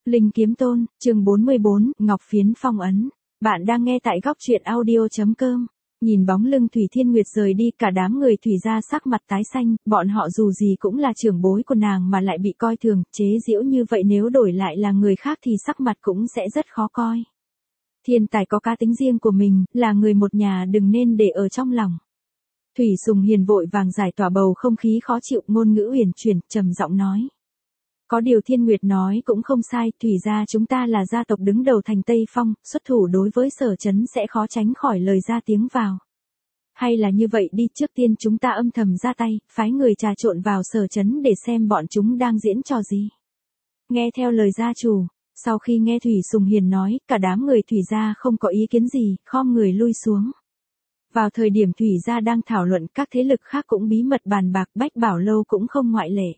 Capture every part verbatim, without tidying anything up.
Linh Kiếm Tôn, chương bốn mươi bốn, Ngọc Phiến phong ấn. Bạn đang nghe tại góc truyện audio chấm com. Nhìn bóng lưng Thủy Thiên Nguyệt rời đi, cả đám người Thủy gia sắc mặt tái xanh, bọn họ dù gì cũng là trưởng bối của nàng mà lại bị coi thường, chế giễu như vậy nếu đổi lại là người khác thì sắc mặt cũng sẽ rất khó coi. Thiên tài có cá tính riêng của mình, là người một nhà đừng nên để ở trong lòng. Thủy Sùng Hiền vội vàng giải tỏa bầu không khí khó chịu, ngôn ngữ uyển chuyển, trầm giọng nói. Có điều Thiên Nguyệt nói cũng không sai, Thủy gia chúng ta là gia tộc đứng đầu thành Tây Phong, xuất thủ đối với Sở Trấn sẽ khó tránh khỏi lời ra tiếng vào. Hay là như vậy đi, trước tiên chúng ta âm thầm ra tay, phái người trà trộn vào Sở Trấn để xem bọn chúng đang diễn trò gì. Nghe theo lời gia chủ, sau khi nghe Thủy Sùng Hiền nói, cả đám người Thủy gia không có ý kiến gì, khom người lui xuống. Vào thời điểm Thủy gia đang thảo luận, các thế lực khác cũng bí mật bàn bạc, Bách Bảo Lâu cũng không ngoại lệ.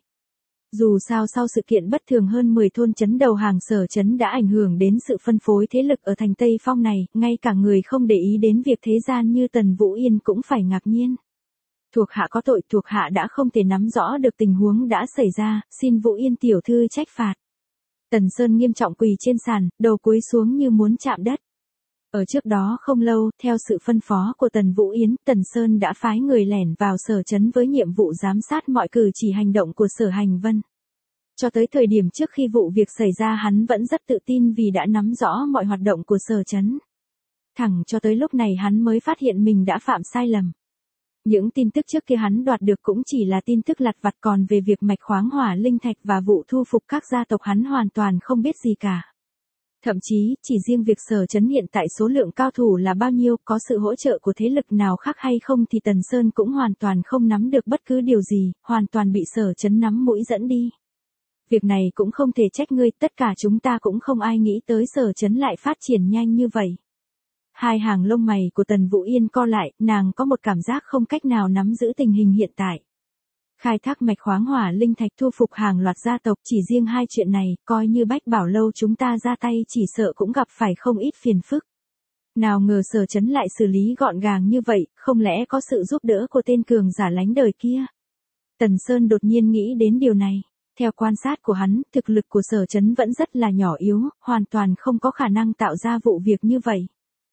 Dù sao sau sự kiện bất thường hơn mười thôn trấn đầu hàng Sở Trấn đã ảnh hưởng đến sự phân phối thế lực ở thành Tây Phong này, ngay cả người không để ý đến việc thế gian như Tần Vũ Yên cũng phải ngạc nhiên. Thuộc hạ có tội, thuộc hạ đã không thể nắm rõ được tình huống đã xảy ra, xin Vũ Yên tiểu thư trách phạt. Tần Sơn nghiêm trọng quỳ trên sàn, đầu cúi xuống như muốn chạm đất. Ở trước đó không lâu, theo sự phân phó của Tần Vũ Yến, Tần Sơn đã phái người lẻn vào Sở Trấn với nhiệm vụ giám sát mọi cử chỉ hành động của Sở Hành Vân. Cho tới thời điểm trước khi vụ việc xảy ra hắn vẫn rất tự tin vì đã nắm rõ mọi hoạt động của Sở Trấn. Thẳng cho tới lúc này hắn mới phát hiện mình đã phạm sai lầm. Những tin tức trước kia hắn đoạt được cũng chỉ là tin tức lặt vặt, còn về việc mạch khoáng hỏa linh thạch và vụ thu phục các gia tộc hắn hoàn toàn không biết gì cả. Thậm chí, chỉ riêng việc Sở Trấn hiện tại số lượng cao thủ là bao nhiêu, có sự hỗ trợ của thế lực nào khác hay không thì Tần Sơn cũng hoàn toàn không nắm được bất cứ điều gì, hoàn toàn bị Sở Trấn nắm mũi dẫn đi. Việc này cũng không thể trách ngươi, tất cả chúng ta cũng không ai nghĩ tới Sở Trấn lại phát triển nhanh như vậy. Hai hàng lông mày của Tần Vũ Yên co lại, nàng có một cảm giác không cách nào nắm giữ tình hình hiện tại. Khai thác mạch khoáng hỏa linh thạch, thu phục hàng loạt gia tộc, chỉ riêng hai chuyện này, coi như Bách Bảo Lâu chúng ta ra tay chỉ sợ cũng gặp phải không ít phiền phức. Nào ngờ Sở Trấn lại xử lý gọn gàng như vậy, không lẽ có sự giúp đỡ của tên cường giả lánh đời kia? Tần Sơn đột nhiên nghĩ đến điều này. Theo quan sát của hắn, thực lực của Sở Trấn vẫn rất là nhỏ yếu, hoàn toàn không có khả năng tạo ra vụ việc như vậy.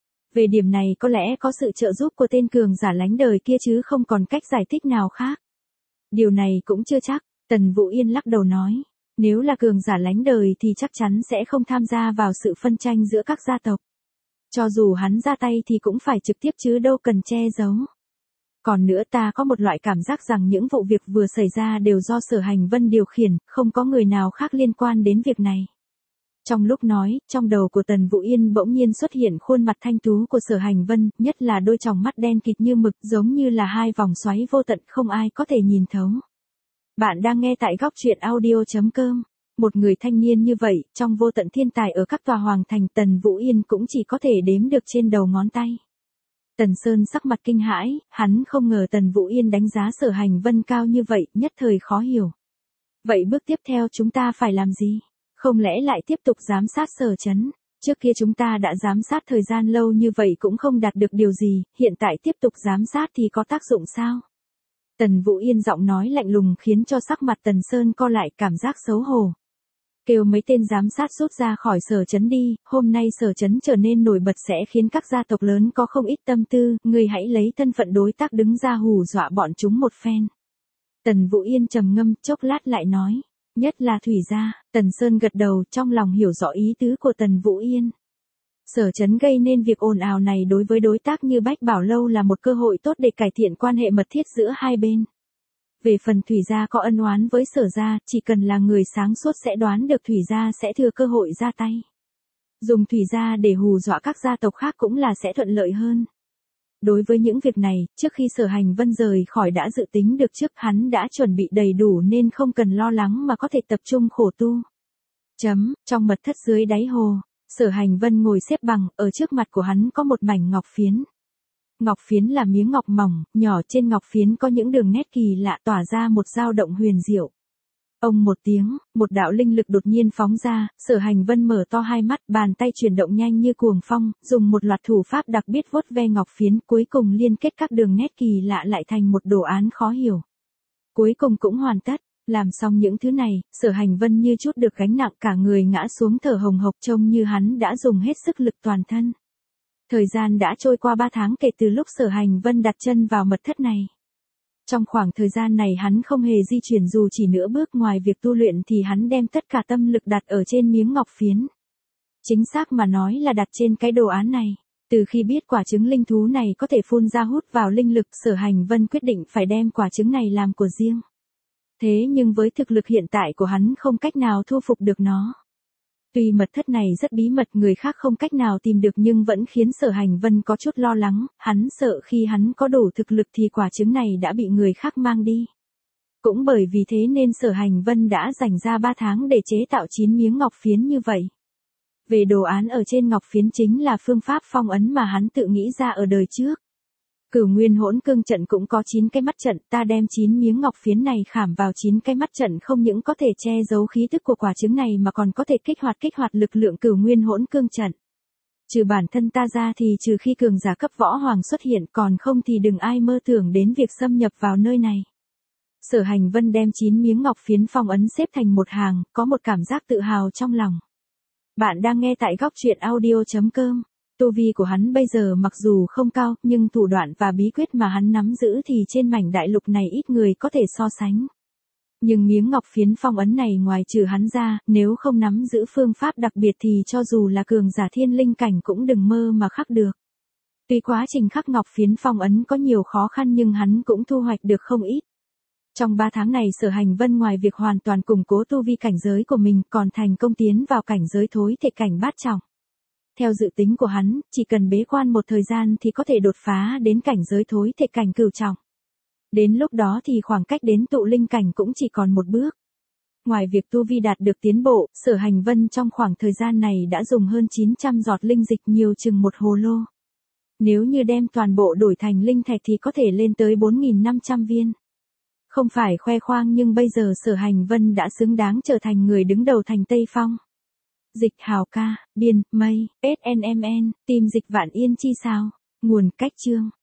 Về điểm này có lẽ có sự trợ giúp của tên cường giả lánh đời kia chứ không còn cách giải thích nào khác. Điều này cũng chưa chắc, Tần Vũ Yên lắc đầu nói. Nếu là cường giả lánh đời thì chắc chắn sẽ không tham gia vào sự phân tranh giữa các gia tộc. Cho dù hắn ra tay thì cũng phải trực tiếp chứ đâu cần che giấu. Còn nữa, ta có một loại cảm giác rằng những vụ việc vừa xảy ra đều do Sở Hành Vân điều khiển, không có người nào khác liên quan đến việc này. Trong lúc nói, trong đầu của Tần Vũ Yên bỗng nhiên xuất hiện khuôn mặt thanh tú của Sở Hành Vân, nhất là đôi tròng mắt đen kịt như mực, giống như là hai vòng xoáy vô tận không ai có thể nhìn thấu. Bạn đang nghe tại góc truyện audio chấm com. Một người thanh niên như vậy, trong vô tận thiên tài ở các tòa hoàng thành, Tần Vũ Yên cũng chỉ có thể đếm được trên đầu ngón tay. Tần Sơn sắc mặt kinh hãi, hắn không ngờ Tần Vũ Yên đánh giá Sở Hành Vân cao như vậy, nhất thời khó hiểu. Vậy bước tiếp theo chúng ta phải làm gì? Không lẽ lại tiếp tục giám sát Sở Trấn? Trước kia chúng ta đã giám sát thời gian lâu như vậy cũng không đạt được điều gì, hiện tại tiếp tục giám sát thì có tác dụng sao? Tần Vũ Yên giọng nói lạnh lùng khiến cho sắc mặt Tần Sơn co lại, cảm giác xấu hổ. Kêu mấy tên giám sát rút ra khỏi Sở Trấn đi, hôm nay Sở Trấn trở nên nổi bật sẽ khiến các gia tộc lớn có không ít tâm tư, ngươi hãy lấy thân phận đối tác đứng ra hù dọa bọn chúng một phen. Tần Vũ Yên trầm ngâm, chốc lát lại nói, nhất là Thủy gia. Tần Sơn gật đầu, trong lòng hiểu rõ ý tứ của Tần Vũ Yên. Sở Trấn gây nên việc ồn ào này đối với đối tác như Bách Bảo Lâu là một cơ hội tốt để cải thiện quan hệ mật thiết giữa hai bên. Về phần Thủy gia có ân oán với Sở gia, chỉ cần là người sáng suốt sẽ đoán được Thủy gia sẽ thừa cơ hội ra tay. Dùng Thủy gia để hù dọa các gia tộc khác cũng là sẽ thuận lợi hơn. Đối với những việc này, trước khi Sở Hành Vân rời khỏi đã dự tính được trước, hắn đã chuẩn bị đầy đủ nên không cần lo lắng mà có thể tập trung khổ tu. Chấm, trong mật thất dưới đáy hồ, Sở Hành Vân ngồi xếp bằng, ở trước mặt của hắn có một mảnh ngọc phiến. Ngọc phiến là miếng ngọc mỏng, nhỏ, trên ngọc phiến có những đường nét kỳ lạ tỏa ra một dao động huyền diệu. Ông một tiếng, một đạo linh lực đột nhiên phóng ra, Sở Hành Vân mở to hai mắt, bàn tay chuyển động nhanh như cuồng phong, dùng một loạt thủ pháp đặc biệt vuốt ve ngọc phiến, cuối cùng liên kết các đường nét kỳ lạ lại thành một đồ án khó hiểu. Cuối cùng cũng hoàn tất, Làm xong những thứ này, Sở Hành Vân như chút được gánh nặng cả người ngã xuống thở hồng hộc trông như hắn đã dùng hết sức lực toàn thân. Thời gian đã trôi qua ba tháng kể từ lúc Sở Hành Vân đặt chân vào mật thất này. Trong khoảng thời gian này hắn không hề di chuyển dù chỉ nửa bước ngoài việc tu luyện thì hắn đem tất cả tâm lực đặt ở trên miếng ngọc phiến. Chính xác mà nói là đặt trên cái đồ án này. Từ khi biết quả trứng linh thú này có thể phun ra hút vào linh lực, Sở Hành Vân quyết định phải đem quả trứng này làm của riêng. Thế nhưng với thực lực hiện tại của hắn không cách nào thu phục được nó. Tuy mật thất này rất bí mật người khác không cách nào tìm được nhưng vẫn khiến Sở Hành Vân có chút lo lắng, hắn sợ khi hắn có đủ thực lực thì quả trứng này đã bị người khác mang đi. Cũng bởi vì thế nên Sở Hành Vân đã dành ra ba tháng để chế tạo chín miếng ngọc phiến như vậy. Về đồ án ở trên ngọc phiến chính là phương pháp phong ấn mà hắn tự nghĩ ra ở đời trước. Cửu Nguyên Hỗn Cương trận cũng có chín cái mắt trận, ta đem chín miếng ngọc phiến này khảm vào chín cái mắt trận không những có thể che giấu khí tức của quả trứng này mà còn có thể kích hoạt kích hoạt lực lượng Cửu Nguyên Hỗn Cương trận. Trừ bản thân ta ra thì trừ khi cường giả cấp võ hoàng xuất hiện, còn không thì đừng ai mơ tưởng đến việc xâm nhập vào nơi này. Sở Hành Vân đem chín miếng ngọc phiến phong ấn xếp thành một hàng, có một cảm giác tự hào trong lòng. Bạn đang nghe tại góc truyện audio chấm com. Tu vi của hắn bây giờ mặc dù không cao, nhưng thủ đoạn và bí quyết mà hắn nắm giữ thì trên mảnh đại lục này ít người có thể so sánh. Nhưng miếng ngọc phiến phong ấn này ngoài trừ hắn ra, nếu không nắm giữ phương pháp đặc biệt thì cho dù là cường giả thiên linh cảnh cũng đừng mơ mà khắc được. Tuy quá trình khắc ngọc phiến phong ấn có nhiều khó khăn nhưng hắn cũng thu hoạch được không ít. Trong ba tháng này Sở Hành Vân ngoài việc hoàn toàn củng cố tu vi cảnh giới của mình còn thành công tiến vào cảnh giới thối thể cảnh bát trọng. Theo dự tính của hắn, chỉ cần bế quan một thời gian thì có thể đột phá đến cảnh giới thối thể cảnh cửu trọng. Đến lúc đó thì khoảng cách đến tụ linh cảnh cũng chỉ còn một bước. Ngoài việc tu vi đạt được tiến bộ, Sở Hành Vân trong khoảng thời gian này đã dùng hơn chín trăm giọt linh dịch nhiều chừng một hồ lô. Nếu như đem toàn bộ đổi thành linh thạch thì có thể lên tới bốn nghìn năm trăm viên. Không phải khoe khoang nhưng bây giờ Sở Hành Vân đã xứng đáng trở thành người đứng đầu thành Tây Phong. Dịch Hào ca, biên, mây, ét en em en, tìm dịch Vạn Yên chi sao. Nguồn cách chương.